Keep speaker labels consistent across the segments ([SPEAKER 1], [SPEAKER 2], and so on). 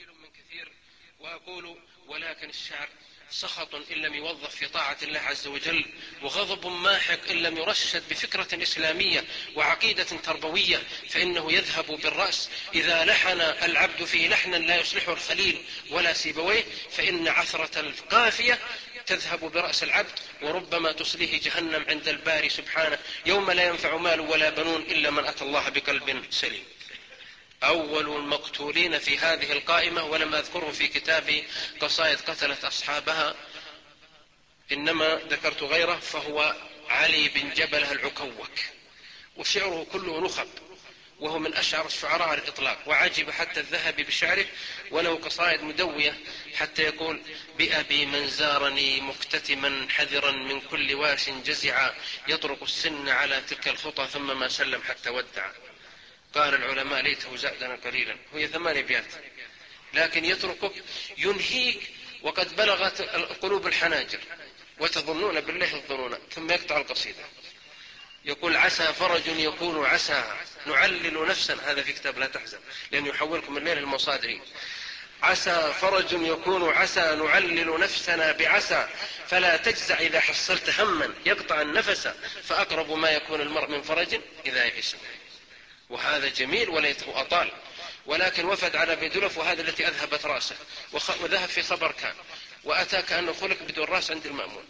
[SPEAKER 1] قليل من كثير. وأقول ولكن الشعر سخط إن لم يوظف في طاعة الله عز وجل، وغضب ماحق إن لم يرشد بفكرة إسلامية وعقيدة تربوية، فإنه يذهب بالرأس. إذا لحن العبد فيه لحنا لا يصلحه الخليل ولا سيبويه، فإن عثرة القافية تذهب برأس العبد، وربما تصليه جهنم عند الباري سبحانه يوم لا ينفع مال ولا بنون إلا من أتى الله بقلب سليم. أول المقتولين في هذه القائمة، ولم أذكره في كتاب قصائد قتلت أصحابها، إنما ذكرت غيره، فهو علي بن جبلة العكوك، وشعره كله نخب، وهو من أشعر الشعراء على الإطلاق. وعجب حتى الذهبي بشعره، وله قصائد مدوية حتى يقول: بأبي من زارني مكتتما حذرا من كل واش جزعا، يطرق السن على تلك الخطى ثم ما سلم حتى ودع. قال العلماء: ليته زادنا قليلا. هي 8 أبيات، لكن يتركك ينهيك وقد بلغت القلوب الحناجر، وتظنون بالله الظنون، ثم يقطع القصيدة يقول: عسى فرج يكون عسى نعلل نفسا. هذا في كتاب لا تحزن، لأنه يحولكم الليل المصادرين. عسى فرج يكون عسى نعلل نفسنا بعسى، فلا تجزع إذا حصلت هما يقطع النفس، فأقرب ما يكون المرء من فرج إذا يئس. وهذا جميل وليته أطال، ولكن وفد على بيدلف، وهذا التي أذهبت رأسه، وذهب في خبر كان، وأتى كأنه خلق بدون رأس عند المأمون.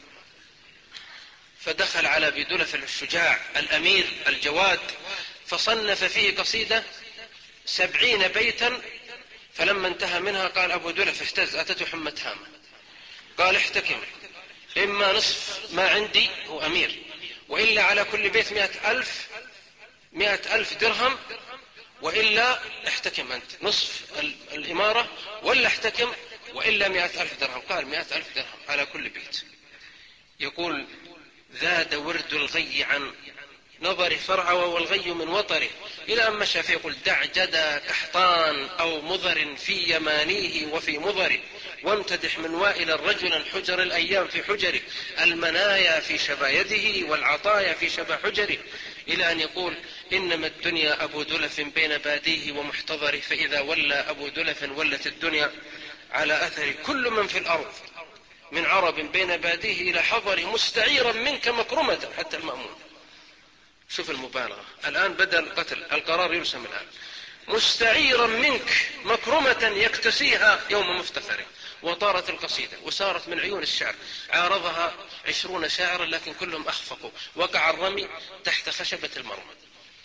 [SPEAKER 1] فدخل على بيدلف الشجاع الأمير الجواد، فصنف فيه قصيدة 70 بيتا. فلما انتهى منها قال أبو دلف اهتز، أتته حمة هامة، قال: احتكم، إما نصف ما عندي، هو أمير، وإلا على كل بيت 100,000 درهم، وإلا احتكم أنت نصف الإمارة، ولا احتكم، وإلا 100,000 درهم. قال: 100,000 درهم على كل بيت. يقول: ذاد ورد الغي عن نظر فرعوى والغي من وطره، إلى أن مشى فيقول: دع جدى كحطان أو مضر في يمانيه وفي مضره، وامتدح من وائل الرجل حجر الأيام في حجره، المنايا في شبايده والعطايا في شبا حجره، إلى أن يقول: إنما الدنيا أبو دلف بين باديه ومحتضره، فإذا ولى أبو دلف ولت الدنيا على أثر كل من في الأرض، من عرب بين باديه إلى حضر، مستعيرا منك مكرمة. حتى المأمون، شوف المبالغة، الآن بدأ القتل، القرار يرسم الآن. مستعيرا منك مكرمة يكتسيها يوم مفتخره. وطارت القصيدة وسارت من عيون الشعر، عارضها 20 شاعرا لكن كلهم أخفقوا. وقع الرمي تحت خشبة المرمى.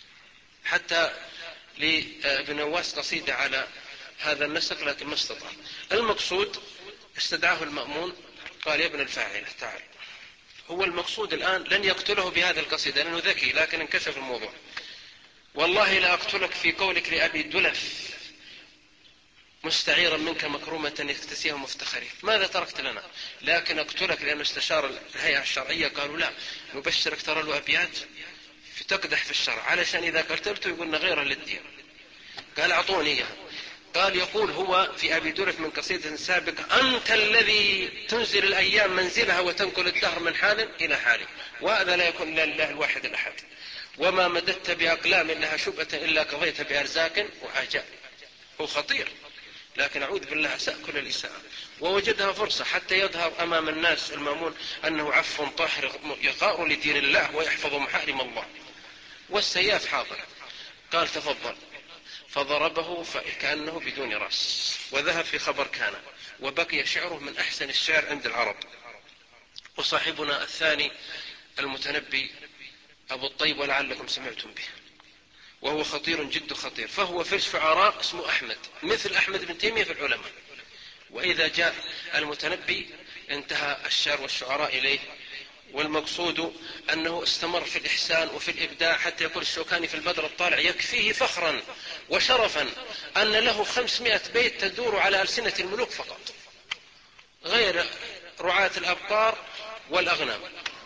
[SPEAKER 1] حتى لابن نواس قصيدة على هذا النسق لكن ما استطاع. المقصود استدعاه المأمون، قال: يا ابن الفاعل تعال. هو المقصود الآن لن يقتله بهذه القصيدة لأنه ذكي، لكن انكشف الموضوع. والله لا أقتلك في قولك لأبي دلف مستعيرا منك مكرمة يكتسيها مفتخرين، ماذا تركت لنا؟ لكن أقتلك لأنه استشار الهيئة الشرعية، قالوا: لا، نبشرك ترى له أبيات تقدح في الشرع، علشان إذا قتلته يقولنا غير للدين. قال: أعطوني إياها. قال: يقول هو في أبي دلف من قصيدة سابقة: أنت الذي تنزل الأيام منزلها وتنقل الدهر من حال إلى حال، وهذا لا يكون إلا لله الواحد الأحد، وما مددت بأقلام لها شبهة إلا قضيت بأرزاق وآجال. هو خطير، لكن أعوذ بالله أساء كل الإساءة، ووجدها فرصة حتى يظهر أمام الناس المأمون أنه عفو طاهر يغار لدين الله ويحفظ محارم الله، والسياف حاضر. قال: تفضل. فضربه كأنه بدون رأس، وذهب في خبر كان، وبقي شعره من أحسن الشعر عند العرب. وصاحبنا الثاني المتنبي أبو الطيب، ولعلكم سمعتم به، وهو خطير جد خطير، فهو في الشعراء اسمه أحمد، مثل أحمد بن تيمية في العلماء. وإذا جاء المتنبي انتهى الشعر والشعراء إليه. والمقصود أنه استمر في الإحسان وفي الإبداع، حتى يقول الشوكاني في البدر الطالع: يكفيه فخرا وشرفا أن له 500 بيت تدور على ألسنة الملوك فقط، غير رعاة الأبقار والأغنام،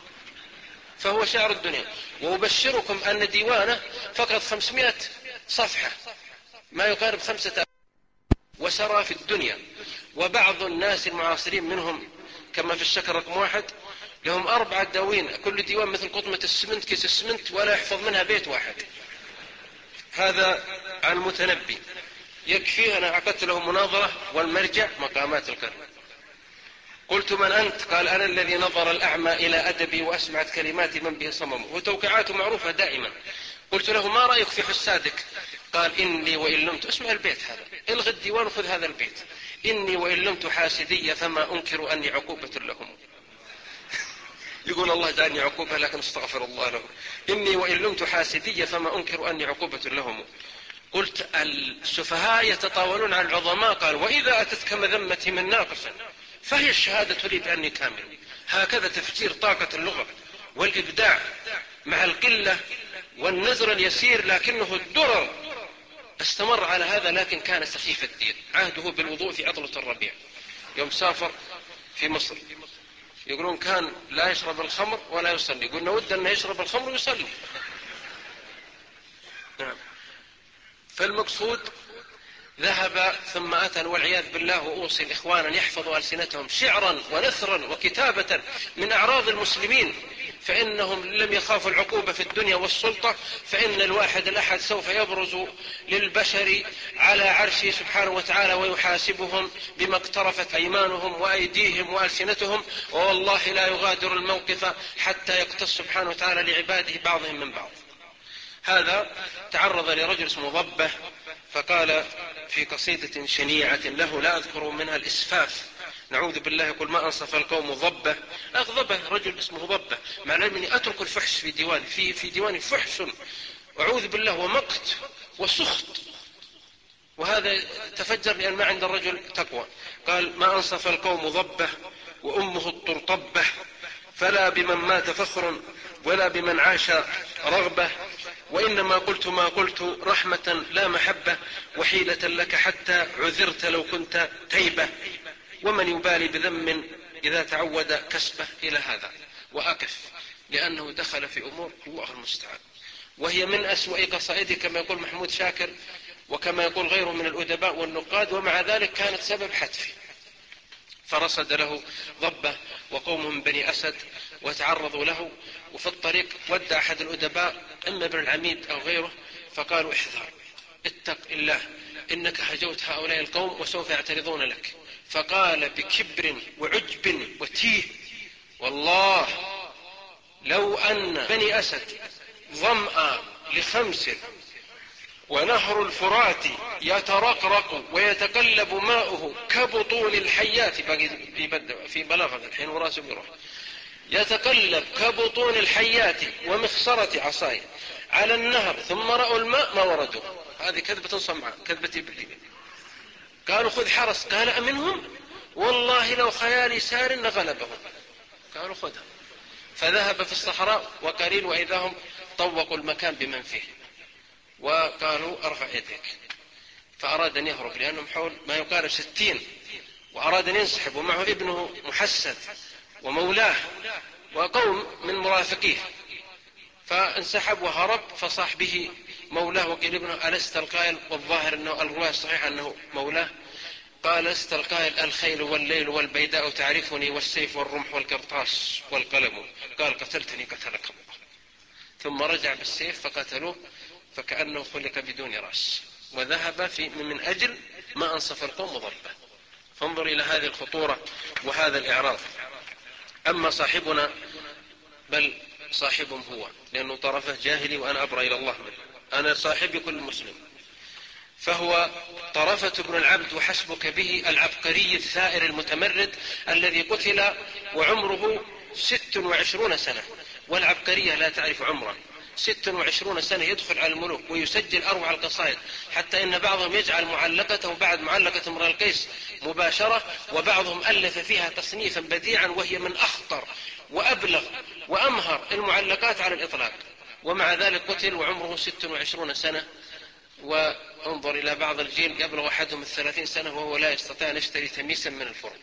[SPEAKER 1] فهو شاعر الدنيا. وأبشركم أن ديوانه فقط 500 صفحة، ما يقارب 5,000، وسرى في الدنيا. وبعض الناس المعاصرين منهم كما في الشكر رقم 1 لهم 4 دواوين، كل ديوان مثل قطمة السمنت، كيس السمنت، ولا يحفظ منها بيت واحد. هذا عن المتنبي. يكفي. أنا عقدت له مناظرة والمرجع مقامات القرن. قلت: من أنت؟ قال: أنا الذي نظر الأعمى إلى أدبي وأسمعت كلماتي من به صمم. وتوقيعاته معروفة دائما. قلت له: ما رأيك في حسادك؟ قال: إني وإن لمت، اسمع البيت هذا، الغي الديوان وخذ هذا البيت: إني وإن لمت حاسدي فما أنكر أني عقوبة لهم. يقول الله جعلني عقوبة، لكن استغفر الله له. إني وإن لمت حاسدي فما أنكر أني عقوبة لهم. قلت: السفهاء يتطاولون عن العظماء. قال: وإذا أتتك مذمتي من ناقص فهي الشهادة لي بأني كامل. هكذا تفجير طاقة اللغة والإبداع مع القلة والنزر اليسير، لكنه الدرر. استمر على هذا، لكن كان سخيف الدين. عهده بالوضوء في عطلة الربيع يوم سافر في مصر. يقولون كان لا يشرب الخمر ولا يصلي. قلنا ود أنه يشرب الخمر ويصلي. نعم. فالمقصود ذهب ثم أتى والعياذ بالله. وأوصي الإخوان أن يحفظوا ألسنتهم شعرا ونثرا وكتابة من أعراض المسلمين، فإنهم لم يخافوا العقوبة في الدنيا والسلطة، فإن الواحد الأحد سوف يبرز للبشر على عرشه سبحانه وتعالى ويحاسبهم بما اقترفت أيمانهم وأيديهم وألسنتهم، والله لا يغادر الموقف حتى يقتص سبحانه وتعالى لعباده بعضهم من بعض. هذا تعرض لرجل اسمه ضبة، فقال في قصيدة شنيعة له لا أذكر منها الإسفاف، نعوذ بالله، يقول: ما أنصف القوم ضبة. أغضبه رجل اسمه ضبة، مع أني أترك الفحش في ديواني، في ديواني فحش أعوذ بالله ومقت وسخط، وهذا تفجر لأن ما عند الرجل تقوى. قال: ما أنصف القوم ضبة وأمه الطرطبة، فلا بمن مات فخر ولا بمن عاش رغبة، وإنما قلت ما قلت رحمة لا محبة، وحيلة لك حتى عذرت لو كنت تيبة، ومن يبالي بذم إذا تعود كسبه. إلى هذا وأقف، لأنه دخل في أمور الله المستعان، وهي من أسوأ قصائده كما يقول محمود شاكر وكما يقول غيره من الأدباء والنقاد، ومع ذلك كانت سبب حتفه. فرصد له ضبة وقوم من بني أسد وتعرضوا له، وفي الطريق ودى أحد الأدباء إما ابن العميد أو غيره، فقالوا: احذر، اتق الله، إنك هجوت هؤلاء القوم وسوف يعترضون لك. فقال بكبر وعجب وتيه: والله لو أن بني أسد ظمأ ل5 ونهر الفرات يترقرق ويتقلب ماؤه كبطون الحيات، في بلاغة الحين وراسه بيروح، يتقلب كبطون الحيات ومخصرة عصاي على النهر ثم رأوا الماء ما وردوا. هذه كذبة صمعاء، كذبة إبليل. قالوا: خذ حرس. قال: أمنهم؟ والله لو خيالي سار لغلبهم. قالوا: خذها. فذهب في الصحراء وقليل وإذا هم طوقوا المكان بمن فيه، وقالوا: ارفع يديك. فأراد أن يهرب لأنهم حول ما يقارب 60، وأراد أن ينسحب، ومعه ابنه محسد ومولاه وقوم من مرافقيه، فانسحب وهرب. فصاح به مولاه وقيل ابنه: ألست القائل؟ والظاهر أنه الرواية الصحيحة أنه مولاه. قال: ألست القائل الخيل والليل والبيداء تعرفني والسيف والرمح والقرطاس والقلم؟ قال: قتلتني قتلك الله. ثم رجع بالسيف فقتلوه، فكأنه خلق بدون رأس، وذهب من أجل ما أنصف القوم ضربه. فانظر إلى هذه الخطورة وهذا الإعراض. أما صاحبنا، بل صاحبهم هو، لأنه طرفه جاهلي وأنا أبرأ إلى الله منه، أنا صاحبي كل مسلم، فهو طرفة بن العبد وحسبك به، العبقري الثائر المتمرد الذي قتل وعمره 26 سنة، والعبقرية لا تعرف عمره. 26 سنة يدخل على الملوك ويسجل أروع القصائد، حتى إن بعضهم يجعل معلقته بعد معلقة امرئ القيس مباشرة، وبعضهم ألف فيها تصنيفا بديعا وهي من أخطر وأبلغ وأمهر المعلقات على الإطلاق، ومع ذلك قتل وعمره 26 سنة. وانظر إلى بعض الجيل يبلغ أحدهم 30 سنة وهو لا يستطيع أن يشتري تميسا من الفرن.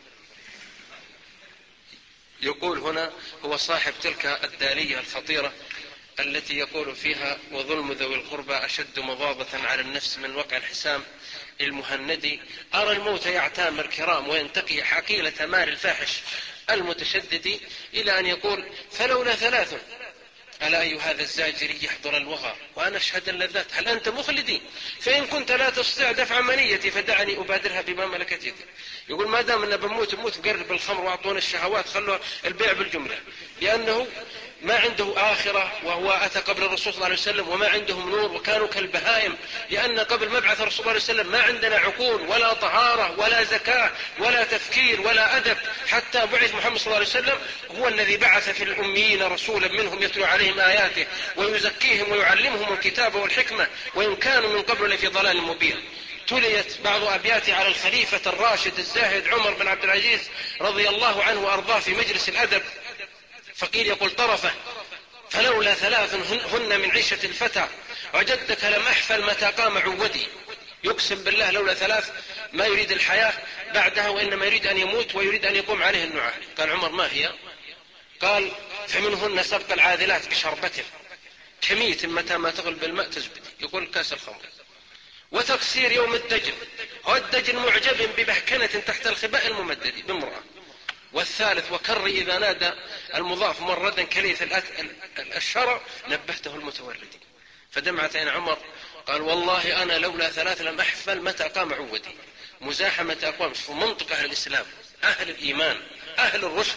[SPEAKER 1] يقول هنا: هو صاحب تلك الدالية الخطيرة التي يقول فيها: وظلم ذوي القربى أشد مضاضة على النفس من وقع الحسام المهندي، أرى الموت يعتام الكرام وينتقي حقيلة مال الفاحش المتشدد، إلى أن يقول: فلولا 3 ألا أي هذا الزاجر يحضر الوغى وأنا أشهد اللذات، هل أنت مخلدي؟ فإن كنت لا تستطيع دفع منيتي فدعني أبادرها بما ملكت يدي. يقول ما دام أنه بموت بقرب الخمر وأعطونا الشهوات، خلوا البيع بالجملة، لأنه ما عنده آخرة، وهو أتى قبل الرسول صلى الله عليه وسلم وما عندهم نور وكانوا كالبهائم، لأن قبل مبعث الرسول صلى الله عليه وسلم ما عندنا عقول ولا طهارة ولا زكاة ولا تفكير ولا أدب، حتى بعث محمد صلى الله عليه وسلم هو الذي بعث في الأميين رسولا منهم يتلو عليهم آياته ويزكيهم ويعلمهم الكتاب والحكمة وإن كانوا من قبل لفي ضلال مبين. تليت بعض أبياته على الخليفة الراشد الزاهد عمر بن عبد العزيز رضي الله عنه وأرضاه في مجلس الأدب، فقيل يقول طرفه: فلولا ثلاث هن من عيشة الفتى وجدك لم أحفل متى قام عودي. يقسم بالله لولا ثلاث ما يريد الحياة بعدها، وإنما يريد أن يموت ويريد أن يقوم عليه النعاس. قال عمر: ما هي؟ قال: فمنهن سبق العاذلات بشربته كميت متى ما تغل بالماء تزبد، يقول كاس الخمر، وتقصير يوم الدجن، والدجن معجب ببحكنة تحت الخباء الممدد بامرأة. والثالث: وكر إذا نادى المضاف مردا كليث الشرع نبهته المتوردي. فدمعت عين عمر، قال: والله أنا لولا ثلاث لم أحفل متى قام عودي. مزاحمة أقوام في منطق أهل الإسلام، أهل الإيمان، أهل الرشد،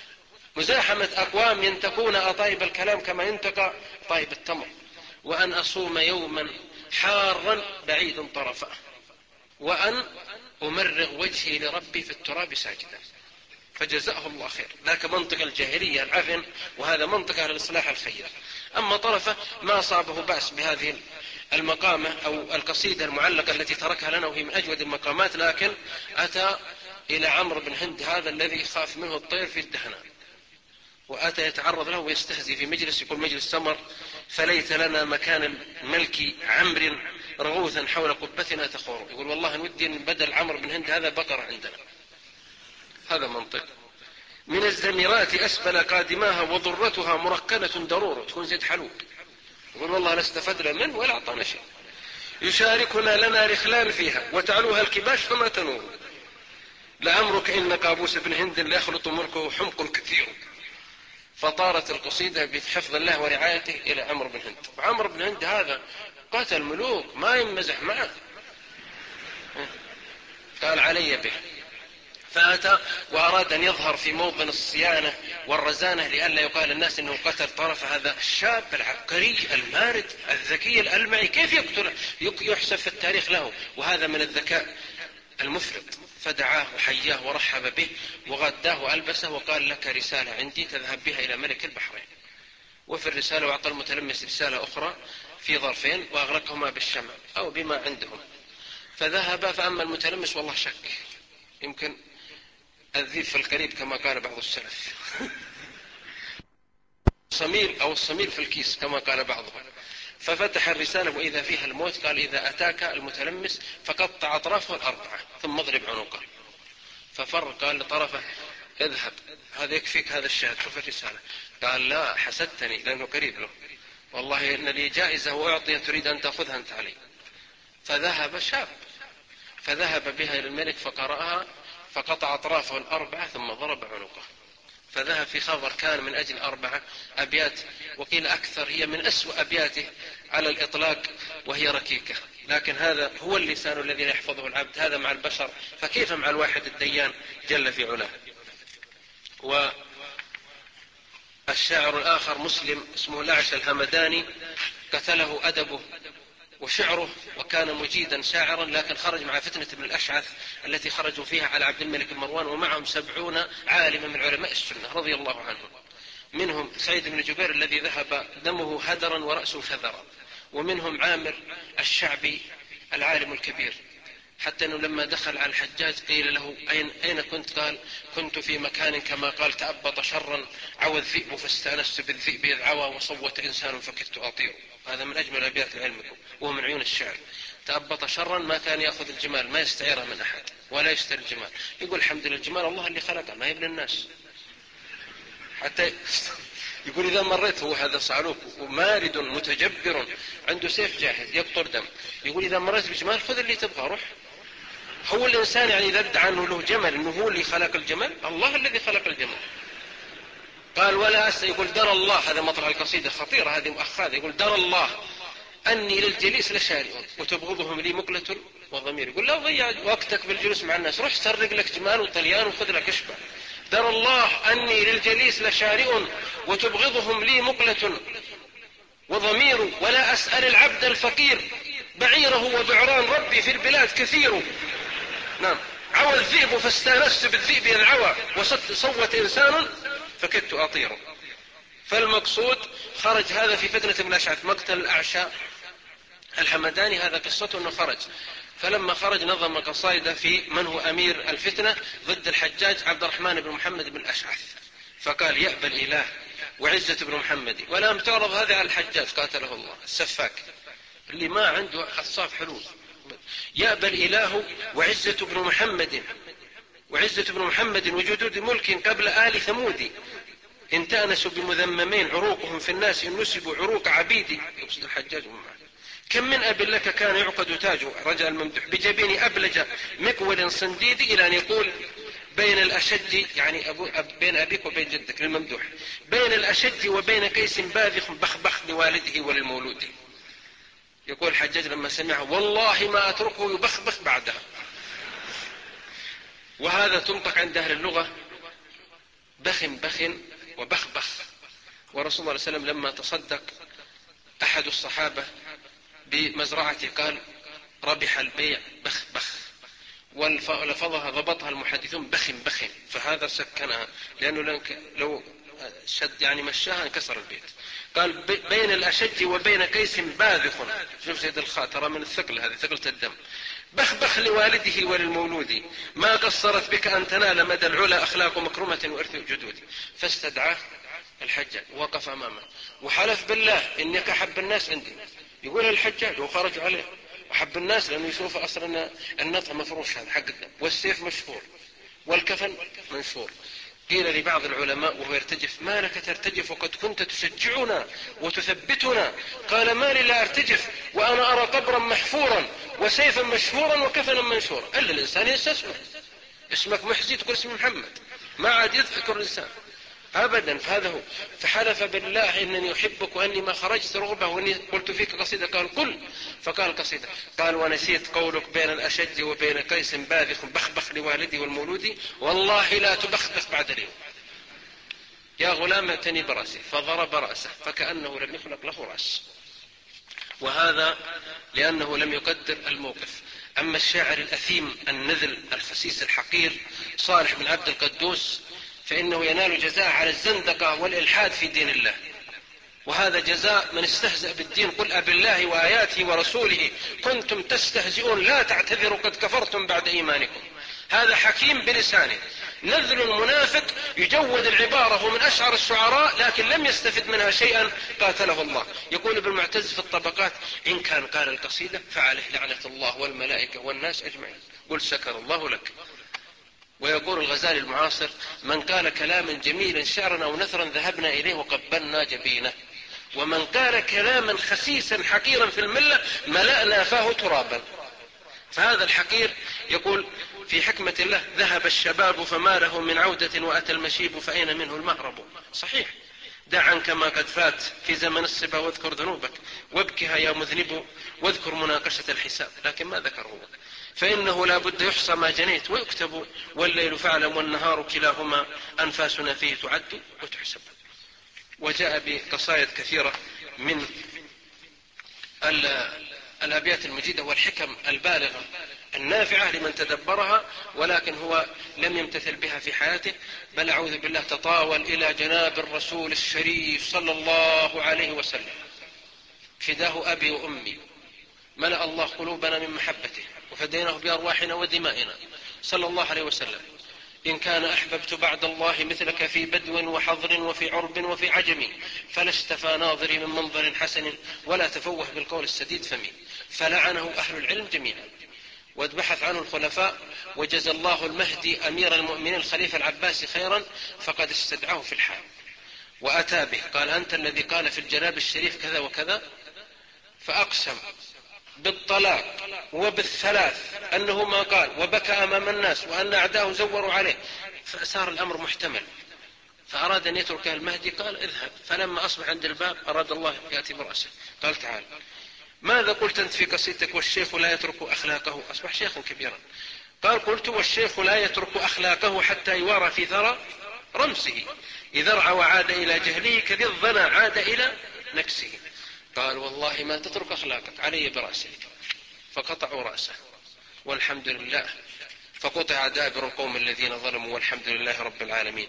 [SPEAKER 1] مزاحمة أقوام ينتقون أطايب الكلام كما ينتقى طيب التمر. وأن أصوم يوما حارا بعيد طرفه، وأن أمرغ وجهي لربي في التراب ساجدا. فجزاه الله خير. ذاك منطق الجاهلية العفن، وهذا منطق أهل الإصلاح الخير. أما طرفه ما أصابه بأس بهذه المقامة أو القصيدة المعلقة التي تركها لنا وهي من أجود المقامات، لكن أتى إلى عمرو بن هند هذا الذي خاف منه الطير في الدهناء، وأتى يتعرض له ويستهزي في مجلس، يقول مجلس سمر: فليت لنا مكان الملك عمرو رغوثا حول قبتنا تخور. يقول والله نودي بدل عمرو بن هند هذا بقرة عندنا. هذا منطق. من الزميرات أسبل قادماها وضرتها مركنة ضرورة، تكون زيت حلوب. يقول والله لا استفدنا منه ولا أعطانا شيء. يشاركنا لنا رخلان فيها وتعلوها الكباش فما تنور. لأمرك إن قابوس بن هند لا يخلط ملكه حمق كثير. فطارت القصيدة بحفظ الله ورعايته إلى عمرو بن هند. وعمرو بن هند هذا قتل ملوك ما يمزح معه، قال علي به. فأتى وأراد أن يظهر في موطن الصيانة والرزانة لئلا يقال الناس أنه قتل طرف هذا الشاب العبقري المارد الذكي الألمعي، كيف يقتل يحسب في التاريخ له، وهذا من الذكاء المفرط. فدعاه وحياه ورحب به وغداه وألبسه وقال: لك رسالة عندي تذهب بها إلى ملك البحرين. وفي الرسالة وأعطى المتلمس رسالة أخرى في ظرفين وأغرقهما بالشمع أو بما عندهم. فذهب، فأما المتلمس والله شك، يمكن الذيب في القريب كما قال بعض السلف صميل أو الصميل في الكيس كما قال بعضهم. ففتح الرسالة وإذا فيها الموت. قال: إذا أتاك المتلمس فقطع أطرافه الأربعة ثم اضرب عنقه. ففر، قال لطرفه: اذهب، هذا يكفيك هذا الشهد، شوف الرسالة. قال: لا، حسدتني لأنه قريب له، والله إن لي جائزة وأعطي تريد أن تأخذها أنت علي. فذهب شاب، فذهب بها إلى الملك فقرأها فقطع أطرافه الأربعة ثم ضرب عنقه. فذهب في خبر كان من أجل 4 أبيات، وقيل أكثر، هي من أسوأ أبياته على الإطلاق وهي ركيكة، لكن هذا هو اللسان الذي يحفظه العبد، هذا مع البشر فكيف مع الواحد الديان جل في علاه. والشاعر الآخر مسلم اسمه الأعشى الهمداني قتله أدبه وشعره، وكان مجيدا شاعرا، لكن خرج مع فتنة ابن الأشعث التي خرجوا فيها على عبد الملك مروان، ومعهم 70 عالما من علماء السنة رضي الله عنهم. منهم سعيد بن جبير الذي ذهب دمه هدرا ورأسه شذرا، ومنهم عامر الشعبي العالم الكبير، حتى أنه لما دخل على الحجاج قيل له: أين كنت؟ قال: كنت في مكان كما قال تأبط شرا عوى الذئب فاستأنست بالذئب إذ عوى وصوت إنسان فكدت أطير. هذا من أجمل أبيات علمكم وهو من عيون الشعر. تأبط شرا ما كان يأخذ الجمال، ما يستعيرها من أحد ولا يشتري الجمال، يقول الحمد لله الجمال الله اللي خلقه ما يبني الناس. حتى يقول إذا مريت، هو هذا صعلوك ومارد متجبر عنده سيف جاهز يقطر دم، يقول إذا مريت بجمال خذ اللي تبغى روح. هو الإنسان يعني إذا ادعى أنه له جمل أنه هو اللي خلق الجمل؟ الله الذي خلق الجمل. قال ولا يقول درى الله، هذا مطلع القصيدة خطيرة هذه مؤخذة، يقول درى الله أني للجليس لشارئ وتبغضهم لي مقلة وضمير. يقول لا ضيع وقتك بالجلوس مع الناس، روح سرق لك جمال وطليان وخذ لك اشبع. درى الله أني للجليس لشارئ وتبغضهم لي مقلة وضمير، ولا أسأل العبد الفقير بعيره وبعران ربي في البلاد كثير. نعم، عوى الذئب فاستانست بالذئب العوى وصوت إنسان فكدت أطير. فالمقصود خرج هذا في فتنة ابن الأشعث، مقتل الأعشى الحمداني، هذا قصته أنه خرج. فلما خرج نظم قصائد في من هو أمير الفتنة ضد الحجاج عبد الرحمن بن محمد بن الأشعث، فقال يأبى الإله وعزة بن محمد. ولم تعرض هذا على الحجاج قاتله الله السفاك اللي ما عنده حصاف حلول. يأبى الإله وعزة بن محمد وجدود ملك قبل آل ثمود، إن تأنسوا بمذممين عروقهم في الناس إن نسبوا عروق عبيدي. يقصد الحجاج كم من أب لك كان يعقد تاجه رجاء الممدوح بجبين أبلج مكول صنديدي، إلى أن يقول بين الأشج، يعني بين أبيك وبين جدك للممدوح، بين الأشج وبين كيس باذخ بخبخ لوالده وللمولود. يقول الحجاج لما سمعه والله ما أتركه يبخبخ بعدها. وهذا تنطق عند أهل اللغة بخ وبخبخ. ورسول الله صلى الله عليه وسلم لما تصدق أحد الصحابة بمزرعته قال ربح البيع بخ، ولفظها ضبطها المحدثون بخ، فهذا سكنها، لأنه لو شد يعني مشاها انكسر البيت. قال بين الأشج وبين كيس باذخ، شوف سيد الخاء ترى من الثقل، هذه ثقلة الدم. بخ لوالده وللمولود، ما قصرت بك أن تنال مدى العلا أخلاق مكرمة وإرث جدود. فاستدعاه الحجاج ووقف أمامه وحلف بالله إنك أحب الناس عندي. يقول الحجاج وخرج عليه أحب الناس، لأنه يشوف أصلا النطع مفروش هذا حق الدم، والسيف مشهور والكفن منشور. قيل لبعض العلماء وهو يرتجف ما لك ترتجف وقد كنت تشجعنا وتثبتنا؟ قال ما لي لا أرتجف وأنا أرى قبرا محفورا وسيفا مشهورا وكفنا منشورا. إلا الإنسان ينسى اسمك محزي تقول اسم محمد، ما عاد يذكر الإنسان أبدا. فهذا هو. فحلف بالله إنني أحبك وأني ما خرجت رغبة وأني قلت فيك قصيدة. قال قل، فقال قصيدة. قال ونسيت قولك بين الأشج وبين كيس باذخ بخبخ لوالدي والمولود، والله لا تبخبخ بعد اليوم. يا غلام ائتني برأسي، فضرب رأسه فكأنه لم يخلق له رأس. وهذا لأنه لم يقدر الموقف. أما الشاعر الأثيم النذل الخسيس الحقير صالح بن عبد القدوس فإنه ينال جزاء على الزندقة والإلحاد في دين الله، وهذا جزاء من استهزأ بالدين. قل أبالله وآياته ورسوله كنتم تستهزئون لا تعتذروا قد كفرتم بعد إيمانكم. هذا حكيم بلسانه، نذل منافق يجود العبارة، هو من أشعر الشعراء لكن لم يستفد منها شيئا قاتله الله. يقول ابن المعتز في الطبقات إن كان قال القصيدة فعليه لعنة الله والملائكة والناس أجمعين، قل سكر الله لك. ويقول الغزالي المعاصر من قال كلاما جميلا شعرا أو نثرا ذهبنا إليه وقبلنا جبينه، ومن قال كلاما خسيسا حقيرا في الملة ملأنا فاه ترابا. فهذا الحقير يقول في حكمة الله ذهب الشباب فما له من عودة وأتى المشيب فأين منه المهرب. صحيح، دع عنك ما قد فات في زمن الصبا واذكر ذنوبك وابكها يا مذنب واذكر مناقشة الحساب، لكن ما ذكره فإنه لا بد يحصى ما جنيت ويكتب والليل فاعلم والنهار كلاهما أنفاسنا فيه تعد وتحسب. وجاء بقصائد كثيرة من الأبيات المجيدة والحكم البالغة النافعة لمن تدبرها، ولكن هو لم يمتثل بها في حياته، بل أعوذ بالله تطاول إلى جناب الرسول الشريف صلى الله عليه وسلم فداه أبي وأمي، ملأ الله قلوبنا من محبته وفديناه بأرواحنا ودمائنا صلى الله عليه وسلم. إن كان أحببت بعد الله مثلك في بدو وحضر وفي عرب وفي عجم فلا اشتفى ناظري من منظر حسن ولا تفوه بالقول السديد فمي. فلعنه أهل العلم جميعا واتبحث عنه الخلفاء، وجزى الله المهدي أمير المؤمنين الخليفة العباسي خيرا فقد استدعاه في الحال وأتى به. قال أنت الذي قال في الجناب الشريف كذا وكذا، فأقسم بالطلاق وبالثلاث أنه ما قال، وبكى أمام الناس وأن أعداه زوروا عليه، فصار الأمر محتمل. فأراد أن يترك المهدي، قال اذهب. فلما أصبح عند الباب أراد الله يأتي برأسه، قال تعال ماذا قلت أنت في قصيدتك والشيخ لا يترك أخلاقه؟ أصبح شيخا كبيرا. قال قلت والشيخ لا يترك أخلاقه حتى يوارى في ثرى رمسه، إذا ارعى وعاد إلى جهله كذي الظنى عاد إلى نكسه. قال والله ما تترك أخلاقك، علي برأسك. فقطعوا رأسه والحمد لله، فقطع دابر القوم الذين ظلموا والحمد لله رب العالمين.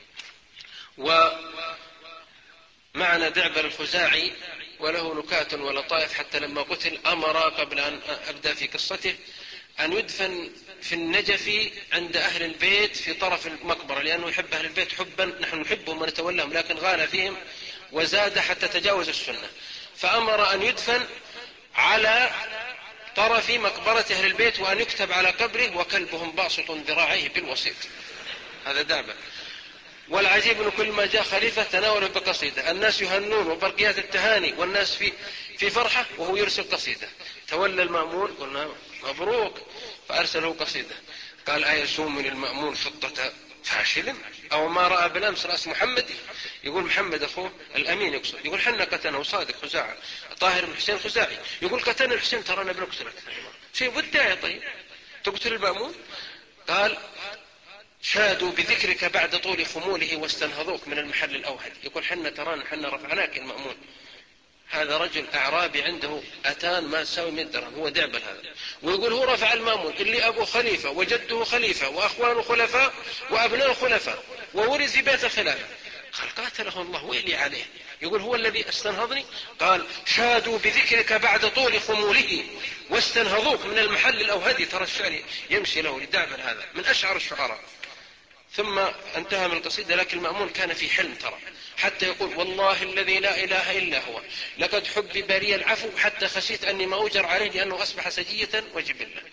[SPEAKER 1] ومعنى دعبر الخزاعي وله نكات ولطائف، حتى لما قتل أمر قبل أن أبدأ في قصته أن يدفن في النجف عند أهل البيت في طرف المقبرة، لأنه يحب أهل البيت حبا نحن نحبهم ونتولاهم، لكن غال فيهم وزاد حتى تجاوز السنة، فأمر أن يدفن على طرف مقبرة أهل البيت، وأن يكتب على قبره وكلبهم باسط ذراعيه بالوسيط. هذا دابة. والعجيب أن كل ما جاء خليفة تناوله بقصيدة، الناس يهنون وبرقيات التهاني والناس في فرحة وهو يرسل قصيدة. تولى المأمون قلنا مبروك، فأرسله قصيدة. قال أيسوم من المأمون خطة فاشل أو ما رأى بالأمس رأس محمد؟ يقول محمد أخوه الأمين يقصد، يقول حنا قتلنا صادق خزاعة طاهر بن حسين خزاعي، يقول قتلنا الحسين ترانا بنقتلك. شيء بداية طيب تقتل المأمون؟ قال شادوا بذكرك بعد طول خموله واستنهضوك من المحل الأوهد، يقول حنا ترانا حنا رفعناك المأمون. هذا رجل أعرابي عنده أتان ما تساوي 100 درهم، هو دعبل هذا، ويقول هو رفع المأمون اللي أبو خليفة وجده خليفة وأخوانه خلفاء وأبناء خلفاء وورث في بيت الخلافة. قال قاتله الله ويلي عليه، يقول هو الذي استنهضني. قال شادوا بذكرك بعد طول خموله واستنهضوك من المحل الأوهدي. ترى الشعر يمشي له لدعبل، هذا من أشعر الشعراء. ثم انتهى من القصيدة، لكن المأمون كان في حلم ترى، حتى يقول والله الذي لا إله إلا هو لقد حبب لي العفو حتى خشيت أني ما أجر عليه لأنه أصبح سجية وجبلة.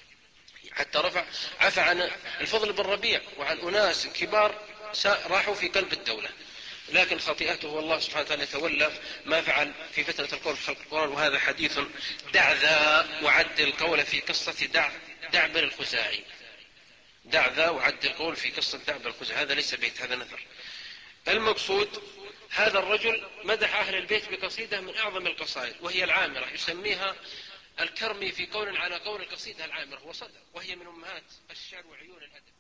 [SPEAKER 1] حتى عفى عن الفضل بن ربيع وعن أناس كبار راحوا في قلب الدولة، لكن خطيئته والله سبحانه وتعالى يتولى ما فعل في فترة القول في خلق القرآن. وهذا حديث دع ذا وعد القول في قصة دعبر الخزاعي. دع ذا وعد القول في قصة دعبر الخزاعي، هذا ليس بيت، هذا نثر. المقصود هذا الرجل مدح أهل البيت بقصيدة من أعظم القصائد، وهي العامرة، يسميها الكرمي في قول على قول القصيدة العامرة، وصدق، وهي من أمهات الشعر وعيون الأدب.